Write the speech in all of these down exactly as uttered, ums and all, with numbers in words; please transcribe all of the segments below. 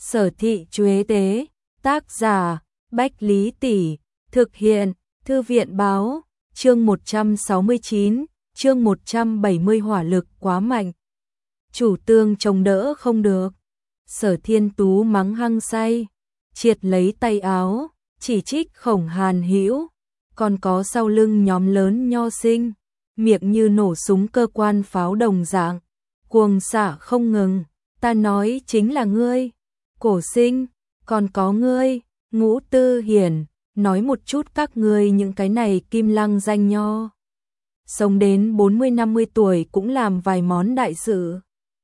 Sở Thị Chuế Tế, tác giả, Bách Lý Tỷ, thực hiện, Thư viện báo, chương một trăm sáu mươi chín, chương một trăm bảy mươi hỏa lực quá mạnh. Chủ tương chống đỡ không được. Sở Thiên Tú mắng hăng say, triệt lấy tay áo, chỉ trích Khổng Hàn Hữu, còn có sau lưng nhóm lớn nho sinh, miệng như nổ súng cơ quan pháo đồng dạng, cuồng xả không ngừng. Ta nói chính là ngươi, Cổ Sinh, còn có ngươi, Ngũ Tư Hiển, nói một chút các ngươi những cái này kim lăng danh nho. Sống đến bốn mươi năm mươi tuổi cũng làm vài món đại sự.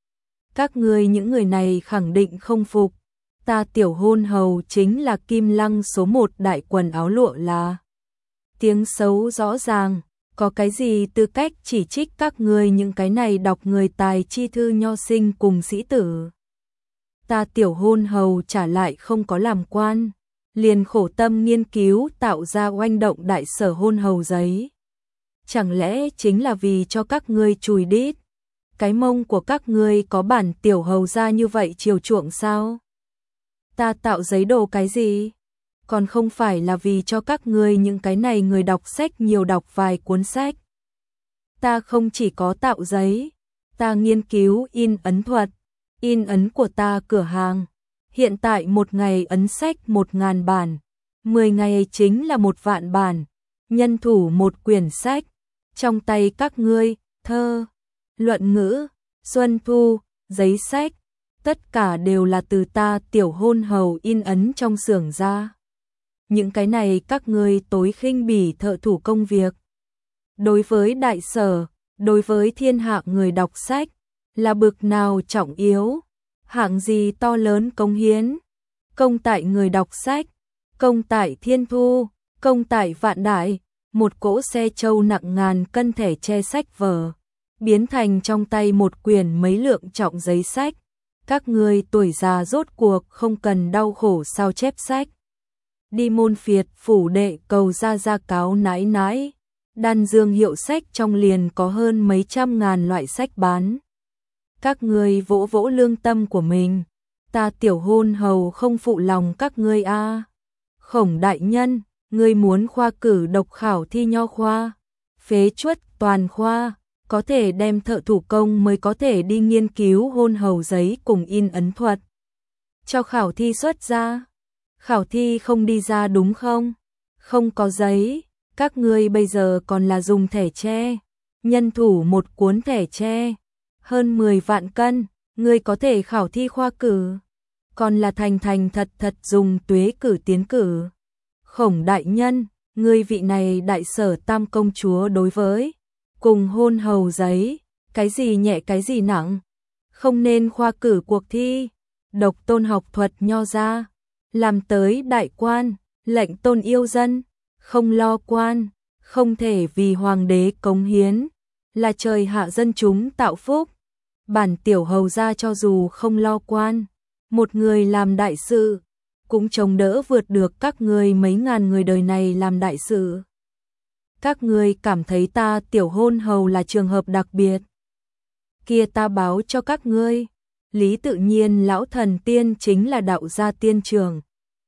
Các ngươi những người này khẳng định không phục, ta Tiểu Hôn Hầu chính là kim lăng số một đại quần áo lụa là. Tiếng xấu rõ ràng, có cái gì tư cách chỉ trích các ngươi những cái này đọc người tài chi thư nho sinh cùng sĩ tử. Ta Tiểu Hôn Hầu trả lại không có làm quan, liền khổ tâm nghiên cứu tạo ra oanh động đại sở hôn hầu giấy. Chẳng lẽ chính là vì cho các ngươi chùi đít? Cái mông của các ngươi có bản tiểu hầu ra như vậy chiều chuộng sao? Ta tạo giấy đồ cái gì? Còn không phải là vì cho các ngươi những cái này người đọc sách nhiều đọc vài cuốn sách. Ta không chỉ có tạo giấy, ta nghiên cứu in ấn thuật, in ấn của ta cửa hàng. Hiện tại một ngày ấn sách một ngàn bản, mười ngày chính là một vạn bản, nhân thủ một quyển sách. Trong tay các ngươi, thơ, luận ngữ, xuân thu, giấy sách, tất cả đều là từ ta Tiểu Hôn Hầu in ấn trong xưởng ra. Những cái này các ngươi tối khinh bỉ thợ thủ công việc. Đối với đại sở, đối với thiên hạ người đọc sách, là bực nào trọng yếu, hạng gì to lớn công hiến. Công tại người đọc sách, công tại thiên thu, công tại vạn đại, một cỗ xe trâu nặng ngàn cân thể che sách vở, biến thành trong tay một quyển mấy lượng trọng giấy sách. Các ngươi tuổi già rốt cuộc không cần đau khổ sao chép sách. Đi môn phiệt phủ đệ cầu ra ra cáo nãi nãi, đan dương hiệu sách trong liền có hơn mấy trăm ngàn loại sách bán. Các ngươi vỗ vỗ lương tâm của mình, ta Tiểu Hôn Hầu không phụ lòng các ngươi a. À. Khổng đại nhân, ngươi muốn khoa cử độc khảo thi nho khoa, phế truất toàn khoa, có thể đem thợ thủ công mới có thể đi nghiên cứu hôn hầu giấy cùng in ấn thuật. Cho khảo thi xuất ra. Khảo thi không đi ra đúng không? Không có giấy, các ngươi bây giờ còn là dùng thẻ tre, nhân thủ một cuốn thẻ tre, hơn mười vạn cân, ngươi có thể khảo thi khoa cử, còn là thành thành thật thật dùng tuế cử tiến cử. Khổng đại nhân, ngươi vị này đại sở tam công chúa đối với cùng hôn hầu giấy, cái gì nhẹ cái gì nặng, không nên khoa cử cuộc thi, độc tôn học thuật nho ra. Làm tới đại quan, lệnh tôn yêu dân, không lo quan, không thể vì hoàng đế cống hiến, là trời hạ dân chúng tạo phúc. Bản tiểu hầu gia cho dù không lo quan, một người làm đại sự, cũng chống đỡ vượt được các ngươi mấy ngàn người đời này làm đại sự. Các ngươi cảm thấy ta Tiểu Hôn Hầu là trường hợp đặc biệt. Kia ta báo cho các ngươi, lý tự nhiên lão thần tiên chính là đạo gia tiên trường.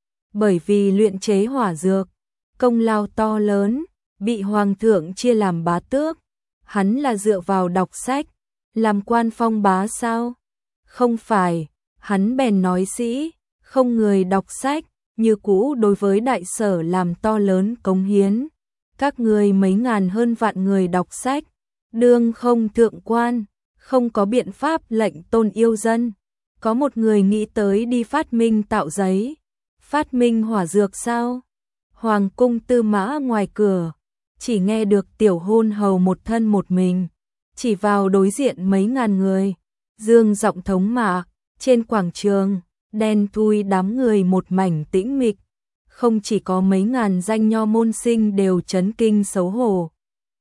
Bởi vì luyện chế hỏa dược, công lao to lớn, bị hoàng thượng chia làm bá tước. Hắn là dựa vào đọc sách, làm quan phong bá sao? Không phải, hắn bèn nói sĩ, không người đọc sách, như cũ đối với đại sở làm to lớn cống hiến. Các người mấy ngàn hơn vạn người đọc sách, đương không thượng quan, không có biện pháp lệnh tôn yêu dân. Có một người nghĩ tới đi phát minh tạo giấy, phát minh hỏa dược sao? Hoàng cung tư mã ngoài cửa, chỉ nghe được Tiểu Hôn Hầu một thân một mình, chỉ vào đối diện mấy ngàn người, dương giọng thống mạ, trên quảng trường, đen thui đám người một mảnh tĩnh mịch, không chỉ có mấy ngàn danh nho môn sinh đều chấn kinh xấu hổ.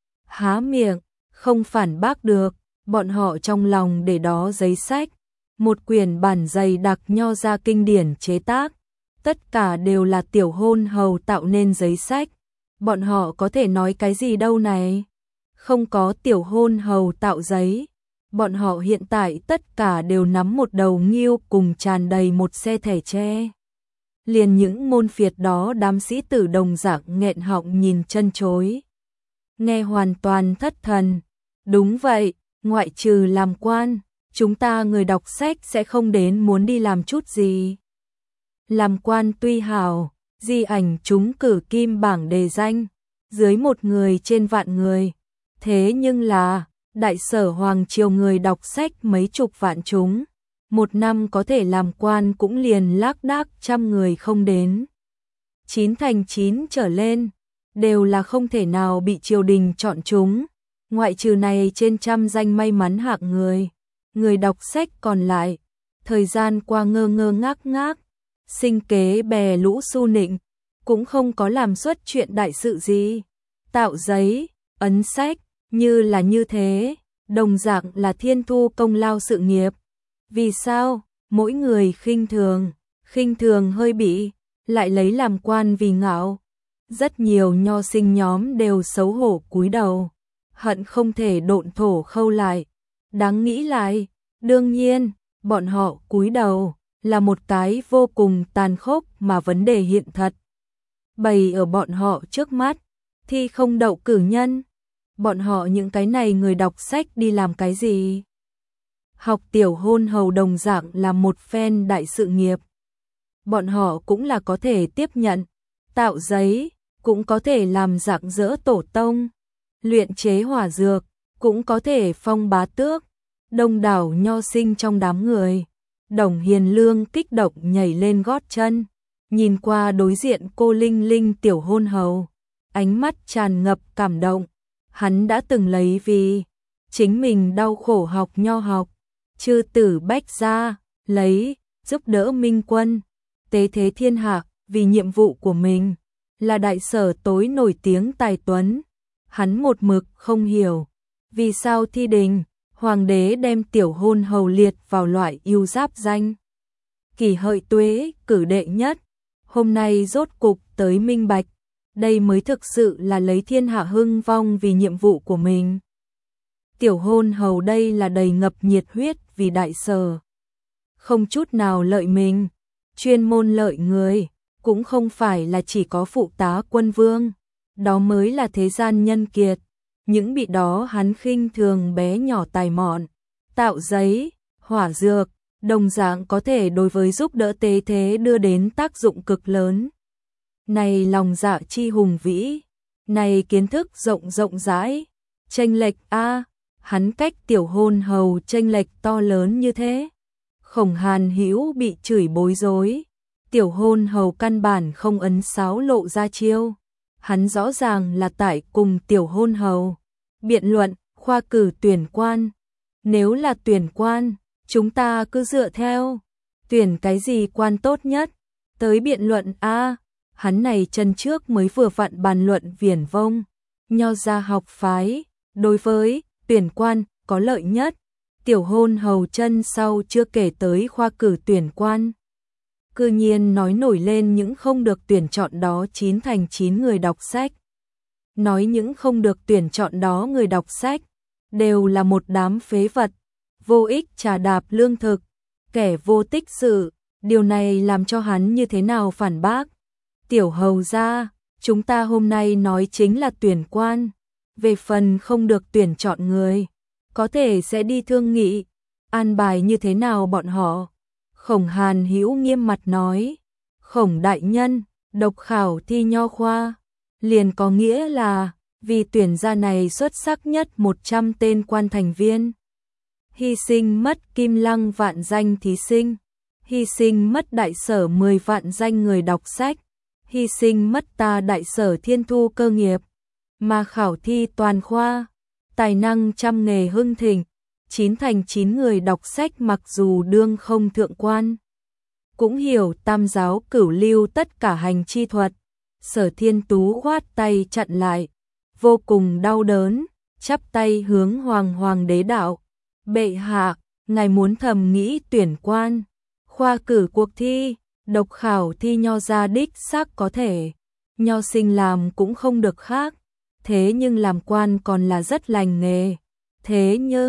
Há miệng, không phản bác được, bọn họ trong lòng để đó giấy sách, một quyển bản dày đặc nho ra kinh điển chế tác, tất cả đều là Tiểu Hôn Hầu tạo nên giấy sách. Bọn họ có thể nói cái gì đâu này? Không có Tiểu Hôn Hầu tạo giấy, Bọn họ hiện tại tất cả đều nắm một đầu nghiêu cùng tràn đầy một xe thẻ tre. Liền những môn phiệt đó đám sĩ tử đồng dạng nghẹn họng nhìn chân chối. Nghe hoàn toàn thất thần. Đúng vậy, ngoại trừ làm quan, chúng ta người đọc sách sẽ không đến muốn đi làm chút gì. Làm quan tuy hào, di ảnh chúng cử kim bảng đề danh, dưới một người trên vạn người. Thế nhưng là, đại sở hoàng triều người đọc sách mấy chục vạn chúng. Một năm có thể làm quan cũng liền lác đác trăm người không đến. Chín thành chín trở lên, đều là không thể nào bị triều đình chọn chúng. Ngoại trừ này trên trăm danh may mắn hạng người. Người đọc sách còn lại, thời gian qua ngơ ngơ ngác ngác, sinh kế bè lũ su nịnh, cũng không có làm xuất chuyện đại sự gì. Tạo giấy, ấn sách, như là như thế, đồng dạng là thiên thu công lao sự nghiệp. Vì sao? Mỗi người khinh thường, khinh thường hơi bị, lại lấy làm quan vì ngạo. Rất nhiều nho sinh nhóm đều xấu hổ cúi đầu, hận không thể độn thổ khâu lại. Đáng nghĩ lại, đương nhiên, bọn họ cúi đầu là một cái vô cùng tàn khốc mà vấn đề hiện thật. Bày ở bọn họ trước mắt, thi không đậu cử nhân. Bọn họ những cái này người đọc sách đi làm cái gì? Học tiểu hôn hầu đồng dạng là một phen đại sự nghiệp. Bọn họ cũng là có thể tiếp nhận, tạo giấy, cũng có thể làm rạng rỡ tổ tông, luyện chế hỏa dược, cũng có thể phong bá tước. Đông đảo nho sinh trong đám người, Đồng Hiền Lương kích động nhảy lên gót chân, nhìn qua đối diện cô Linh Linh tiểu hôn hầu, ánh mắt tràn ngập cảm động. Hắn đã từng lấy vì chính mình đau khổ học nho học, chư tử bách gia, lấy giúp đỡ minh quân, tế thế thiên hạ, vì nhiệm vụ của mình là đại sở tối nổi tiếng tài tuấn. Hắn một mực không hiểu vì sao thi đình hoàng đế đem tiểu hôn hầu liệt vào loại ưu giáp danh. Kỷ hợi tuế cử đệ nhất, hôm nay rốt cục tới minh bạch, đây mới thực sự là lấy thiên hạ hưng vong vì nhiệm vụ của mình. Tiểu hôn hầu đây là đầy ngập nhiệt huyết vì đại sở, không chút nào lợi mình, chuyên môn lợi người, cũng không phải là chỉ có phụ tá quân vương, đó mới là thế gian nhân kiệt. Những bị đó hắn khinh thường bé nhỏ tài mọn, tạo giấy, hỏa dược, đồng dạng có thể đối với giúp đỡ tế thế đưa đến tác dụng cực lớn. Này lòng dạ chi hùng vĩ, này kiến thức rộng rộng rãi, chênh lệch a, hắn cách tiểu hôn hầu chênh lệch to lớn như thế. Khổng Hàn Hữu bị chửi bối rối, tiểu hôn hầu căn bản không ấn sáo lộ ra chiêu. Hắn rõ ràng là tại cùng tiểu hôn hầu biện luận khoa cử tuyển quan. Nếu là tuyển quan, chúng ta cứ dựa theo tuyển cái gì quan tốt nhất tới biện luận a. Hắn này chân trước mới vừa vặn bàn luận viển vông, nho gia học phái, đối với tuyển quan có lợi nhất. Tiểu hôn hầu chân sau chưa kể tới khoa cử tuyển quan, cư nhiên nói nổi lên những không được tuyển chọn đó chín thành chín người đọc sách. Nói những không được tuyển chọn đó người đọc sách đều là một đám phế vật, vô ích trà đạp lương thực, kẻ vô tích sự. Điều này làm cho hắn như thế nào phản bác? Tiểu hầu gia, chúng ta hôm nay nói chính là tuyển quan, về phần không được tuyển chọn người, có thể sẽ đi thương nghị, an bài như thế nào bọn họ. Khổng Hàn Hữu nghiêm mặt nói, Khổng đại nhân, độc khảo thi nho khoa, liền có nghĩa là vì tuyển ra này xuất sắc nhất một trăm tên quan thành viên. Hy sinh mất kim lăng vạn danh thí sinh, hy sinh mất đại sở mười vạn danh người đọc sách, hy sinh mất ta đại sở thiên thu cơ nghiệp, mà khảo thi toàn khoa, tài năng trăm nghề hưng thịnh. Chín thành chín người đọc sách mặc dù đương không thượng quan, cũng hiểu tam giáo cửu lưu tất cả hành chi thuật. Sở Thiên Tú khoát tay chặn lại, vô cùng đau đớn, chắp tay hướng hoàng hoàng đế đạo. Bệ hạ, ngài muốn thầm nghĩ tuyển quan, khoa cử cuộc thi, độc khảo thi nho gia đích xác có thể, nho sinh làm cũng không được khác, thế nhưng làm quan còn là rất lành nghề. Thế nhưng,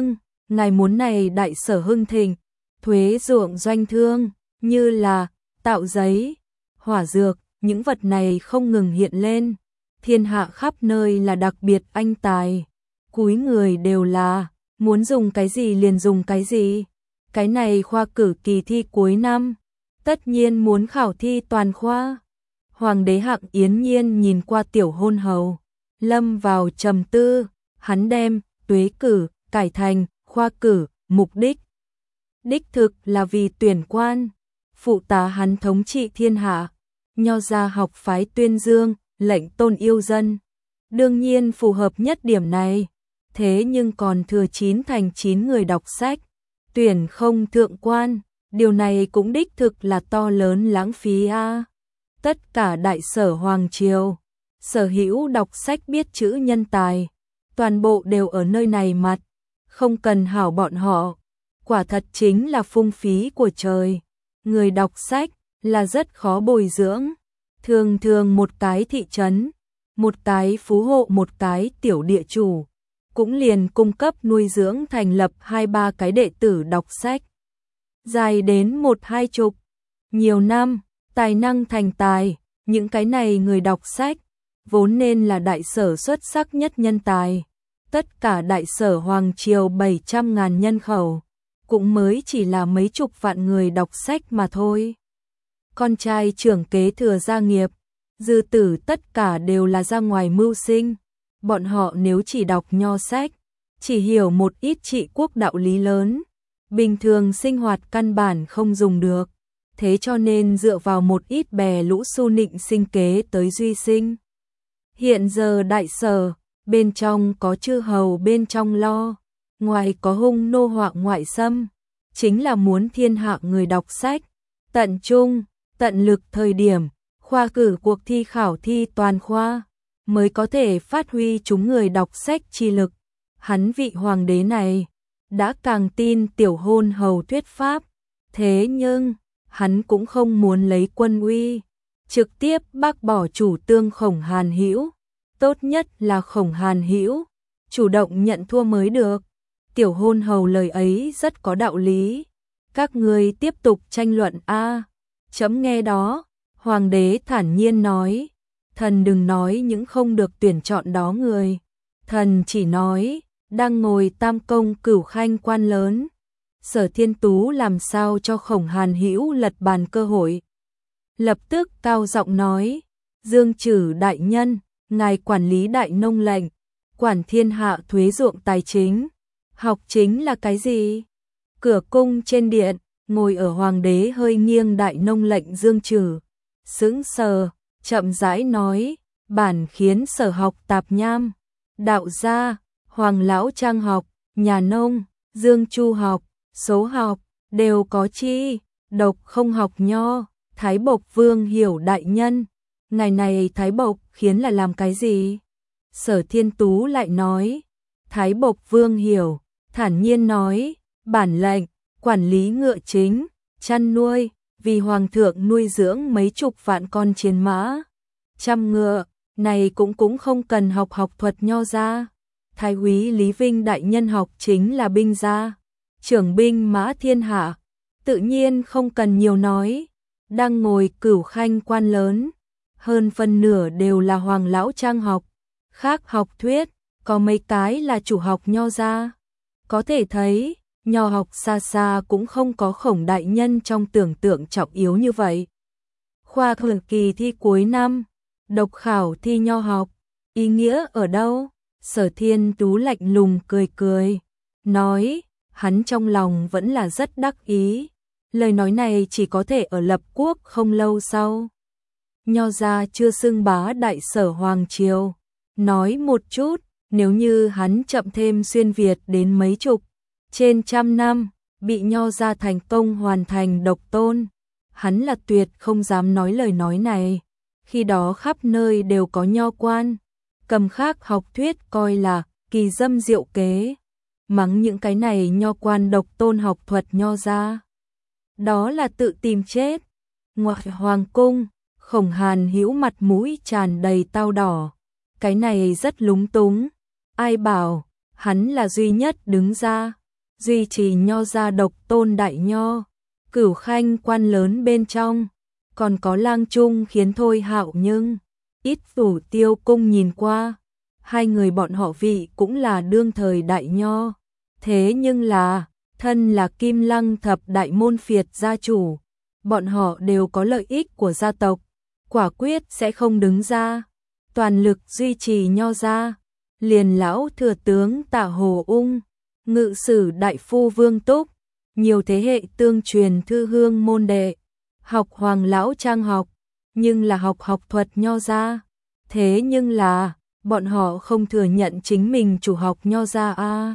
ngài muốn này đại sở hưng thịnh, thuế ruộng doanh thương, như là tạo giấy, hỏa dược, những vật này không ngừng hiện lên, thiên hạ khắp nơi là đặc biệt anh tài, cúi người đều là, muốn dùng cái gì liền dùng cái gì. Cái này khoa cử kỳ thi cuối năm, tất nhiên muốn khảo thi toàn khoa. Hoàng đế Hạng Yến Nhiên nhìn qua tiểu hôn hầu, lâm vào trầm tư, hắn đem tuế cử cải thành khoa cử, mục đích đích thực là vì tuyển quan, phụ tá hắn thống trị thiên hạ. Nho gia học phái tuyên dương, lệnh tôn yêu dân, đương nhiên phù hợp nhất điểm này. Thế nhưng còn thừa chín thành chín người đọc sách, tuyển không thượng quan, điều này cũng đích thực là to lớn lãng phí a. À. Tất cả đại sở hoàng triều, sở hữu đọc sách biết chữ nhân tài, toàn bộ đều ở nơi này mặt, không cần hảo bọn họ, quả thật chính là phung phí của trời. Người đọc sách là rất khó bồi dưỡng, thường thường một cái thị trấn, một cái phú hộ, một cái tiểu địa chủ, cũng liền cung cấp nuôi dưỡng thành lập hai ba cái đệ tử đọc sách. Dài đến một hai chục, nhiều năm, tài năng thành tài, những cái này người đọc sách, vốn nên là đại sở xuất sắc nhất nhân tài. Tất cả đại sở hoàng triều bảy trăm ngàn nhân khẩu, cũng mới chỉ là mấy chục vạn người đọc sách mà thôi. Con trai trưởng kế thừa gia nghiệp, dư tử tất cả đều là ra ngoài mưu sinh. Bọn họ nếu chỉ đọc nho sách, chỉ hiểu một ít trị quốc đạo lý lớn, bình thường sinh hoạt căn bản không dùng được. Thế cho nên dựa vào một ít bè lũ su nịnh sinh kế tới duy sinh. Hiện giờ đại sở, bên trong có chư hầu bên trong lo, ngoài có hung nô họa ngoại xâm, chính là muốn thiên hạ người đọc sách, tận trung, tận lực thời điểm, khoa cử cuộc thi khảo thi toàn khoa, mới có thể phát huy chúng người đọc sách chi lực. Hắn vị hoàng đế này, đã càng tin tiểu hôn hầu thuyết pháp, thế nhưng, hắn cũng không muốn lấy quân uy, trực tiếp bác bỏ chủ tương Khổng Hàn Hữu, tốt nhất là Khổng Hàn Hữu chủ động nhận thua mới được. Tiểu hôn hầu lời ấy rất có đạo lý, các ngươi tiếp tục tranh luận a. Chấm nghe đó, hoàng đế thản nhiên nói, thần đừng nói những không được tuyển chọn đó người, thần chỉ nói, đang ngồi tam công cửu khanh quan lớn, Sở Thiên Tú làm sao cho Khổng Hàn Hữu lật bàn cơ hội. Lập tức cao giọng nói, Dương Trử đại nhân, ngài quản lý đại nông lệnh, quản thiên hạ thuế ruộng tài chính, học chính là cái gì? Cửa cung trên điện, ngồi ở hoàng đế hơi nghiêng đại nông lệnh Dương Trử, sững sờ, chậm rãi nói, bản khiến sở học tạp nham, đạo gia, hoàng lão trang học, nhà nông, Dương Chu học, số học, đều có chi, độc không học nho. Thái Bộc Vương Hiểu đại nhân, ngày này Thái Bộc khiến là làm cái gì? Sở Thiên Tú lại nói, Thái Bộc Vương Hiểu, thản nhiên nói, bản lệnh, quản lý ngựa chính, chăn nuôi, vì hoàng thượng nuôi dưỡng mấy chục vạn con chiến mã, trăm ngựa, này cũng cũng không cần học học thuật nho gia. Thái úy Lý Vinh đại nhân học chính là binh gia, trưởng binh mã thiên hạ, tự nhiên không cần nhiều nói. Đang ngồi cửu khanh quan lớn, hơn phân nửa đều là hoàng lão trang học, khác học thuyết, có mấy cái là chủ học nho gia. Có thể thấy, nho học xa xa cũng không có Khổng đại nhân trong tưởng tượng trọng yếu như vậy. Khoa cử kỳ thi cuối năm, độc khảo thi nho học, ý nghĩa ở đâu? Sở Thiên Tú lạnh lùng cười cười, nói, hắn trong lòng vẫn là rất đắc ý. Lời nói này chỉ có thể ở lập quốc không lâu sau. Nho gia chưa xưng bá đại sở hoàng triều. Nói một chút, nếu như hắn chậm thêm xuyên Việt đến mấy chục, trên trăm năm, bị nho gia thành công hoàn thành độc tôn, hắn là tuyệt không dám nói lời nói này. Khi đó khắp nơi đều có nho quan, cầm khác học thuyết coi là kỳ dâm diệu kế, mắng những cái này nho quan độc tôn học thuật nho gia. Đó là tự tìm chết. Ngoài hoàng cung, Khổng Hàn Hữu mặt mũi tràn đầy tao đỏ. Cái này rất lúng túng. Ai bảo, hắn là duy nhất đứng ra. duy trì nho gia độc tôn đại nho, Cửu Khanh quan lớn bên trong, còn có Lang Trung khiến Thôi Hạo nhưng ít Phủ Tiêu Cung nhìn qua, hai người bọn họ vị cũng là đương thời đại nho, thế nhưng là thân là Kim Lăng thập đại môn phiệt gia chủ, bọn họ đều có lợi ích của gia tộc, quả quyết sẽ không đứng ra, toàn lực duy trì nho gia. Liền lão thừa tướng Tạ Hồ Ung, ngự sử đại phu Vương Túc, nhiều thế hệ tương truyền thư hương môn đệ, học Hoàng lão trang học, nhưng là học học thuật nho gia, thế nhưng là bọn họ không thừa nhận chính mình chủ học nho gia a.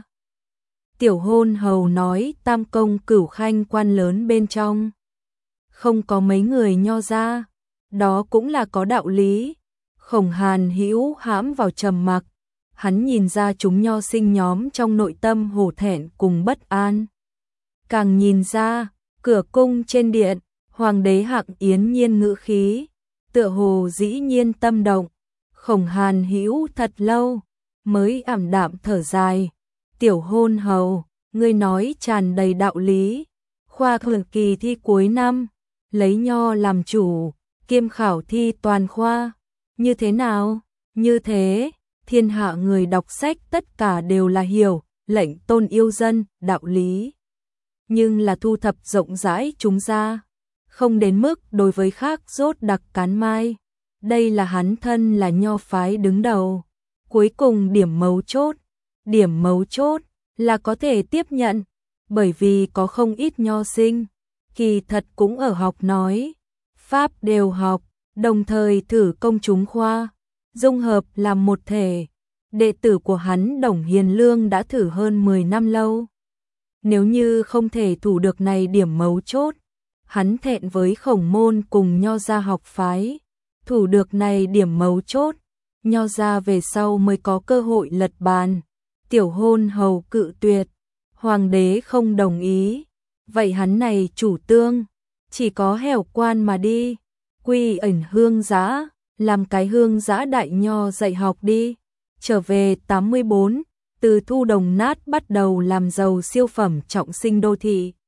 Tiểu Hôn Hầu nói Tam Công Cửu Khanh quan lớn bên trong không có mấy người nho gia, đó cũng là có đạo lý. Khổng Hàn Hữu hãm vào trầm mặc, hắn nhìn ra chúng nho sinh nhóm trong nội tâm hổ thẹn cùng bất an. Càng nhìn ra, cửa cung trên điện, hoàng đế Hạng Yến nhiên ngữ khí, tựa hồ dĩ nhiên tâm động. Khổng Hàn Hữu thật lâu mới ảm đạm thở dài, Tiểu Hôn Hầu, ngươi nói tràn đầy đạo lý. Khoa cử kỳ thi cuối năm, lấy nho làm chủ, kiêm khảo thi toàn khoa, như thế nào? Như thế, thiên hạ người đọc sách tất cả đều là hiểu, lệnh tôn yêu dân, đạo lý. Nhưng là thu thập rộng rãi chúng ra, không đến mức đối với khác rốt đặc cán mai. Đây là hắn thân là nho phái đứng đầu. Cuối cùng điểm mấu chốt, điểm mấu chốt là có thể tiếp nhận, bởi vì có không ít nho sinh, kỳ thật cũng ở học nói, pháp đều học, đồng thời thử công chúng khoa, dung hợp làm một thể. Đệ tử của hắn Đồng Hiền Lương đã thử hơn mười năm lâu. Nếu như không thể thủ được này điểm mấu chốt, hắn thẹn với Khổng Môn cùng nho gia học phái. Thủ được này điểm mấu chốt, nho gia về sau mới có cơ hội lật bàn. Tiểu Hôn Hầu cự tuyệt, hoàng đế không đồng ý. Vậy hắn này chủ tương, chỉ có hẻo quan mà đi, quy ẩn hương giã, làm cái hương giã đại nho dạy học đi. Trở về tám mươi bốn, từ thu đồng nát bắt đầu làm giàu siêu phẩm trọng sinh đô thị.